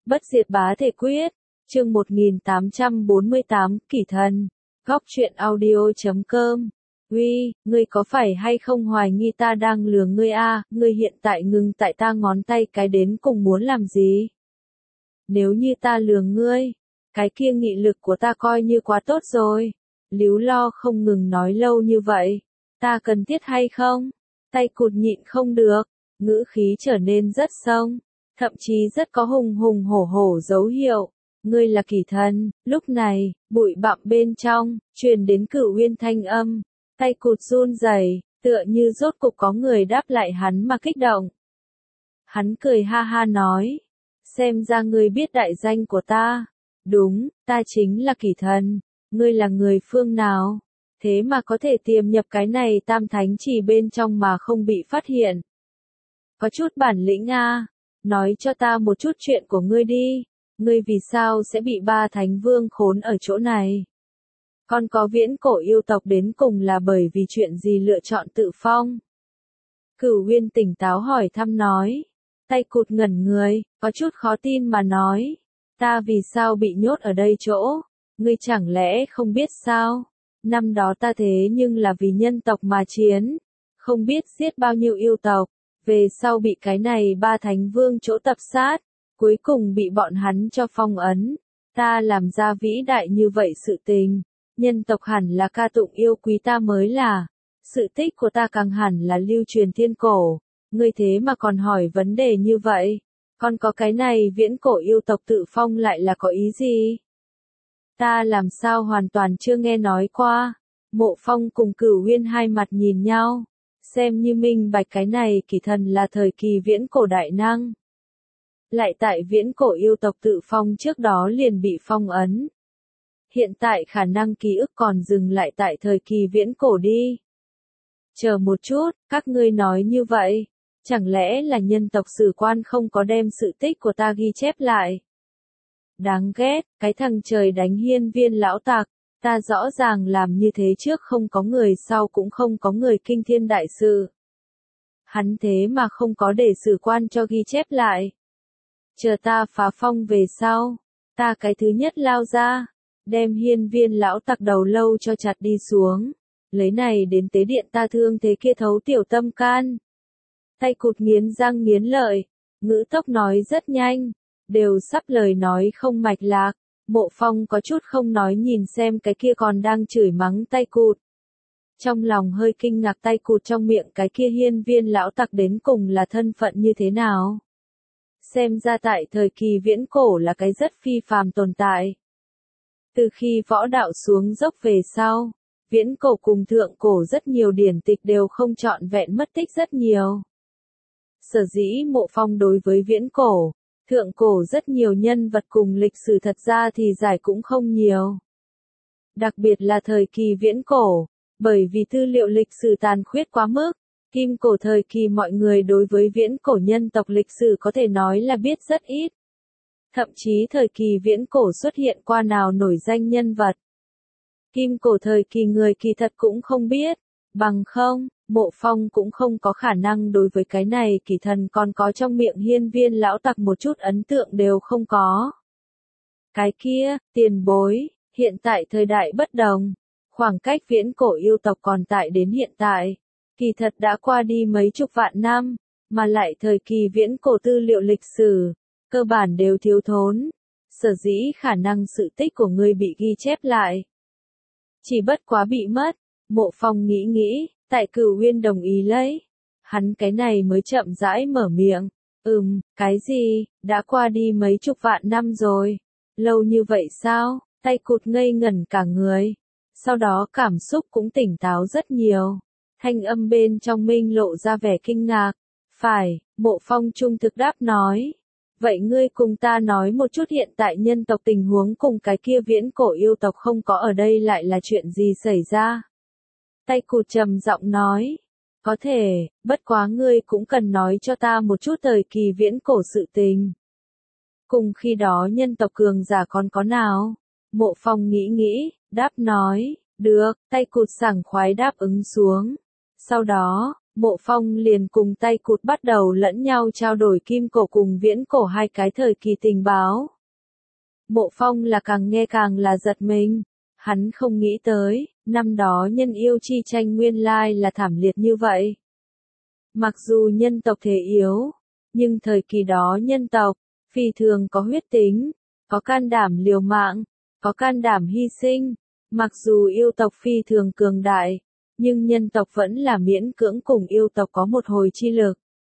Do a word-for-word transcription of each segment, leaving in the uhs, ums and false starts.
Bất diệt bá thể quyết, chương một nghìn tám trăm bốn mươi tám, kỷ thần, góc truyện audio chấm com. Uy, ngươi có phải hay không hoài nghi ta đang lừa ngươi a? Ngươi hiện tại ngừng tại ta ngón tay cái đến cùng muốn làm gì? Nếu như ta lừa ngươi, cái kia nghị lực của ta coi như quá tốt rồi. Líu lo không ngừng nói lâu như vậy, ta cần thiết hay không? Tay cụt nhịn không được, ngữ khí trở nên rất sông, thậm chí rất có hùng hùng hổ hổ dấu hiệu. Ngươi là kỷ thần. Lúc này, bụi bặm bên trong, truyền đến Cửu Uyên thanh âm, tay cụt run rẩy, tựa như rốt cục có người đáp lại hắn mà kích động. Hắn cười ha ha nói, xem ra ngươi biết đại danh của ta. Đúng, ta chính là kỷ thần. Ngươi là người phương nào? Thế mà có thể tiềm nhập cái này tam thánh trì bên trong mà không bị phát hiện. Có chút bản lĩnh a, nói cho ta một chút chuyện của ngươi đi. Ngươi vì sao sẽ bị ba thánh vương khốn ở chỗ này? Còn có viễn cổ yêu tộc đến cùng là bởi vì chuyện gì lựa chọn tự phong? Cửu Uyên tỉnh táo hỏi thăm nói. Tay cụt ngẩn người, có chút khó tin mà nói. Ta vì sao bị nhốt ở đây chỗ? Ngươi chẳng lẽ không biết sao? Năm đó ta thế nhưng là vì nhân tộc mà chiến. Không biết giết bao nhiêu yêu tộc. Về sau bị cái này ba thánh vương chỗ tập sát. Cuối cùng bị bọn hắn cho phong ấn. Ta làm ra vĩ đại như vậy sự tình. Nhân tộc hẳn là ca tụng yêu quý ta mới là. Sự tích của ta càng hẳn là lưu truyền thiên cổ. Ngươi thế mà còn hỏi vấn đề như vậy. Còn có cái này viễn cổ yêu tộc tự phong lại là có ý gì? Ta làm sao hoàn toàn chưa nghe nói qua. Mộ Phong cùng Cửu Uyên hai mặt nhìn nhau. Xem như minh bạch cái này kỷ thần là thời kỳ viễn cổ đại năng. Lại tại viễn cổ yêu tộc tự phong trước đó liền bị phong ấn. Hiện tại khả năng ký ức còn dừng lại tại thời kỳ viễn cổ đi. Chờ một chút, các ngươi nói như vậy. Chẳng lẽ là nhân tộc sử quan không có đem sự tích của ta ghi chép lại? Đáng ghét, cái thằng trời đánh hiên viên lão tặc, ta rõ ràng làm như thế trước không có người sau cũng không có người kinh thiên đại sự. Hắn thế mà không có để sử quan cho ghi chép lại. Chờ ta phá phong về sau, ta cái thứ nhất lao ra, đem hiên viên lão tặc đầu lâu cho chặt đi xuống, lấy này đến tế điện ta thương thế kia thấu tiểu tâm can. Tay cụt nghiến răng nghiến lợi, ngữ tốc nói rất nhanh, đều sắp lời nói không mạch lạc. Mộ Phong có chút không nói nhìn xem cái kia còn đang chửi mắng tay cụt. Trong lòng hơi kinh ngạc tay cụt trong miệng cái kia hiên viên lão tặc đến cùng là thân phận như thế nào. Xem ra tại thời kỳ viễn cổ là cái rất phi phàm tồn tại. Từ khi võ đạo xuống dốc về sau, viễn cổ cùng thượng cổ rất nhiều điển tịch đều không trọn vẹn mất tích rất nhiều. Sở dĩ Mộ Phong đối với viễn cổ, thượng cổ rất nhiều nhân vật cùng lịch sử thật ra thì giải cũng không nhiều. Đặc biệt là thời kỳ viễn cổ, bởi vì tư liệu lịch sử tàn khuyết quá mức, kim cổ thời kỳ mọi người đối với viễn cổ nhân tộc lịch sử có thể nói là biết rất ít. Thậm chí thời kỳ viễn cổ xuất hiện qua nào nổi danh nhân vật. Kim cổ thời kỳ người kỳ thật cũng không biết, bằng không, Mộ Phong cũng không có khả năng đối với cái này kỷ thần còn có trong miệng hiên viên lão tặc một chút ấn tượng đều không có. Cái kia, tiền bối, hiện tại thời đại bất đồng, khoảng cách viễn cổ yêu tộc còn tại đến hiện tại, kỳ thật đã qua đi mấy chục vạn năm, mà lại thời kỳ viễn cổ tư liệu lịch sử, cơ bản đều thiếu thốn, sở dĩ khả năng sự tích của ngươi bị ghi chép lại. Chỉ bất quá bị mất, Mộ Phong nghĩ nghĩ. Tại Cửu Uyên đồng ý lấy. Hắn cái này mới chậm rãi mở miệng. Ừm, cái gì, đã qua đi mấy chục vạn năm rồi. Lâu như vậy sao? Tay cụt ngây ngẩn cả người. Sau đó cảm xúc cũng tỉnh táo rất nhiều. Thanh âm bên trong minh lộ ra vẻ kinh ngạc. Phải, Mộ Phong trung thực đáp nói. Vậy ngươi cùng ta nói một chút hiện tại nhân tộc tình huống cùng cái kia viễn cổ yêu tộc không có ở đây lại là chuyện gì xảy ra? Tay cụt trầm giọng nói, có thể, bất quá ngươi cũng cần nói cho ta một chút thời kỳ viễn cổ sự tình. Cùng khi đó nhân tộc cường giả còn có nào? Mộ Phong nghĩ nghĩ, đáp nói, được, tay cụt sảng khoái đáp ứng xuống. Sau đó, Mộ Phong liền cùng tay cụt bắt đầu lẫn nhau trao đổi kim cổ cùng viễn cổ hai cái thời kỳ tình báo. Mộ Phong là càng nghe càng là giật mình, hắn không nghĩ tới, năm đó nhân yêu chi tranh nguyên lai là thảm liệt như vậy. Mặc dù nhân tộc thể yếu, nhưng thời kỳ đó nhân tộc, phi thường có huyết tính, có can đảm liều mạng, có can đảm hy sinh, mặc dù yêu tộc phi thường cường đại, nhưng nhân tộc vẫn là miễn cưỡng cùng yêu tộc có một hồi chi lực.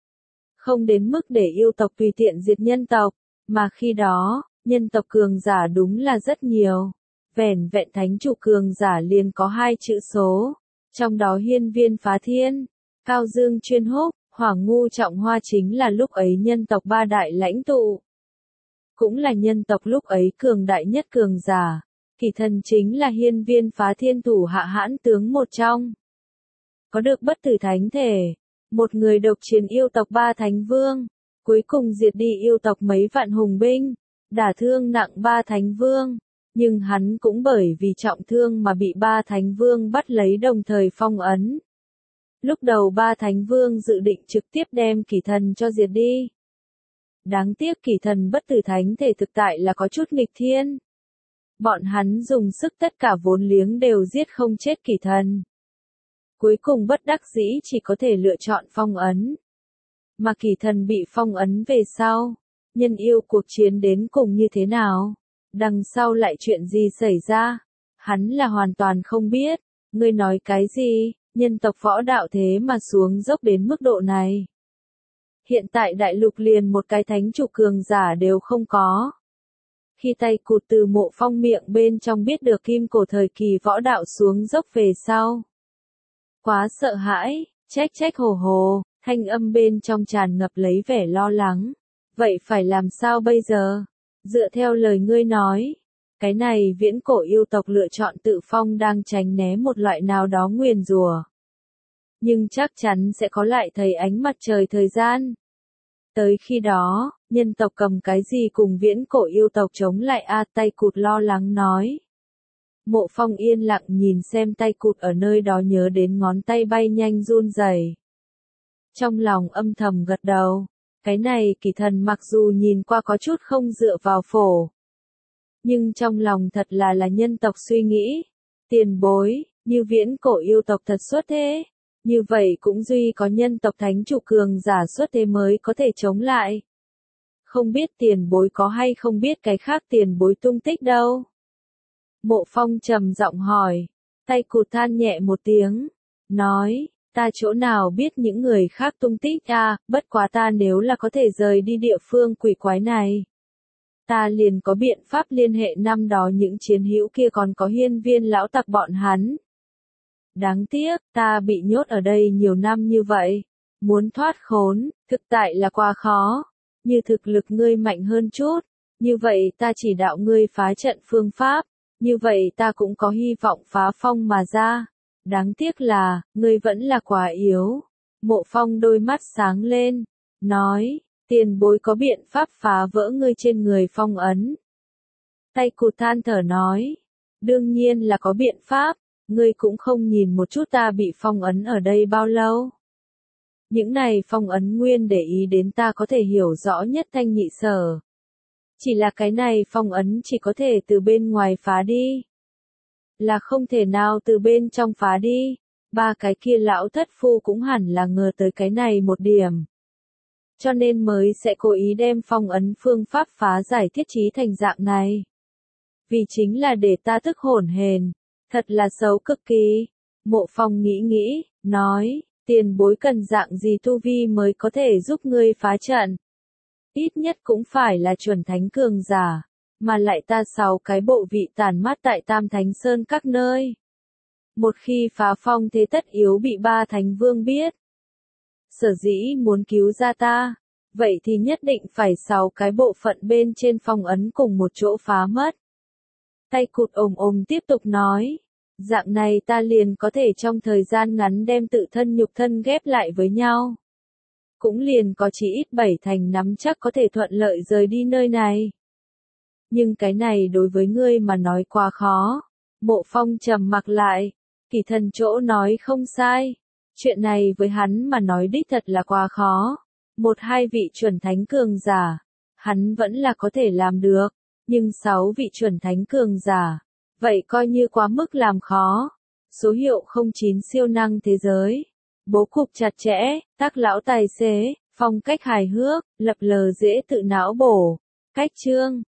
Không đến mức để yêu tộc tùy tiện diệt nhân tộc, mà khi đó, nhân tộc cường giả đúng là rất nhiều. Vẻn vẹn thánh chủ cường giả liền có hai chữ số, trong đó hiên viên phá thiên, cao dương chuyên húc, Hoàng Ngu Trọng Hoa chính là lúc ấy nhân tộc ba đại lãnh tụ. Cũng là nhân tộc lúc ấy cường đại nhất cường giả, Kỳ Thần chính là hiên viên phá thiên thủ hạ hãn tướng một trong. Có được bất tử thánh thể, một người độc chiến yêu tộc ba thánh vương, cuối cùng diệt đi yêu tộc mấy vạn hùng binh, đả thương nặng ba thánh vương, nhưng hắn cũng bởi vì trọng thương mà bị ba thánh vương bắt lấy đồng thời phong ấn. Lúc đầu ba thánh vương dự định trực tiếp đem Kỳ Thần cho diệt đi. Đáng tiếc Kỳ Thần bất tử thánh thể thực tại là có chút nghịch thiên. Bọn hắn dùng sức tất cả vốn liếng đều giết không chết Kỳ Thần. Cuối cùng bất đắc dĩ chỉ có thể lựa chọn phong ấn. Mà Kỳ Thần bị phong ấn về sau, nhân yêu cuộc chiến đến cùng như thế nào? Đằng sau lại chuyện gì xảy ra? Hắn là hoàn toàn không biết. Ngươi nói cái gì? Nhân tộc võ đạo thế mà xuống dốc đến mức độ này. Hiện tại đại lục liền một cái thánh chủ cường giả đều không có. Khi tay cụt từ Mộ Phong miệng bên trong biết được kim cổ thời kỳ võ đạo xuống dốc về sau. Quá sợ hãi, trách trách hồ hồ, thanh âm bên trong tràn ngập lấy vẻ lo lắng. Vậy phải làm sao bây giờ? Dựa theo lời ngươi nói, cái này viễn cổ yêu tộc lựa chọn tự phong đang tránh né một loại nào đó nguyền rủa. Nhưng chắc chắn sẽ có lại thấy ánh mặt trời thời gian. Tới khi đó, nhân tộc cầm cái gì cùng viễn cổ yêu tộc chống lại a? Tay cụt lo lắng nói. Mộ Phong yên lặng nhìn xem tay cụt ở nơi đó, nhớ đến ngón tay bay nhanh run rẩy. Trong lòng âm thầm gật đầu. Cái này Kỳ Thần mặc dù nhìn qua có chút không dựa vào phổ, nhưng trong lòng thật là là nhân tộc suy nghĩ. Tiền bối, như viễn cổ yêu tộc thật xuất thế. Như vậy cũng duy có nhân tộc thánh chủ cường giả xuất thế mới có thể chống lại. Không biết tiền bối có hay không biết cái khác tiền bối tung tích đâu? Mộ Phong trầm giọng hỏi. Tay cụt than nhẹ một tiếng, nói. Ta chỗ nào biết những người khác tung tích à, bất quá ta nếu là có thể rời đi địa phương quỷ quái này. Ta liền có biện pháp liên hệ năm đó những chiến hữu kia, còn có hiên viên lão tặc bọn hắn. Đáng tiếc, ta bị nhốt ở đây nhiều năm như vậy. Muốn thoát khốn, thực tại là quá khó. Như thực lực ngươi mạnh hơn chút, như vậy ta chỉ đạo ngươi phá trận phương pháp, như vậy ta cũng có hy vọng phá phong mà ra. Đáng tiếc là, ngươi vẫn là quá yếu. Mộ Phong đôi mắt sáng lên, nói, tiền bối có biện pháp phá vỡ ngươi trên người phong ấn. Tay cụt than thở nói, đương nhiên là có biện pháp, ngươi cũng không nhìn một chút ta bị phong ấn ở đây bao lâu. Những này phong ấn nguyên để ý đến ta có thể hiểu rõ nhất thanh nhị sở. Chỉ là cái này phong ấn chỉ có thể từ bên ngoài phá đi. Là không thể nào từ bên trong phá đi. Ba cái kia lão thất phu cũng hẳn là ngờ tới cái này một điểm. Cho nên mới sẽ cố ý đem phong ấn phương pháp phá giải thiết trí thành dạng này. Vì chính là để ta tức hổn hển, thật là xấu cực kỳ. Mộ Phong nghĩ nghĩ, nói, tiền bối cần dạng gì tu vi mới có thể giúp ngươi phá trận. Ít nhất cũng phải là chuẩn thánh cường giả. Mà lại ta sáu cái bộ vị tàn mát tại Tam Thánh Sơn các nơi. Một khi phá phong thế tất yếu bị ba thánh vương biết. Sở dĩ muốn cứu ra ta, vậy thì nhất định phải sáu cái bộ phận bên trên phong ấn cùng một chỗ phá mất. Tay cụt ồm ồm tiếp tục nói, dạng này ta liền có thể trong thời gian ngắn đem tự thân nhục thân ghép lại với nhau. Cũng liền có chỉ ít bảy thành nắm chắc có thể thuận lợi rời đi nơi này. Nhưng cái này đối với ngươi mà nói quá khó. Mộ Phong trầm mặc lại. Kỳ Thần chỗ nói không sai. Chuyện này với hắn mà nói đích thật là quá khó. Một hai vị chuẩn thánh cường giả, hắn vẫn là có thể làm được, nhưng sáu vị chuẩn thánh cường giả, vậy coi như quá mức làm khó. Số hiệu không chín siêu năng thế giới. Bố cục chặt chẽ, tác lão tài xế, phong cách hài hước, lập lờ dễ tự não bổ. Cách chương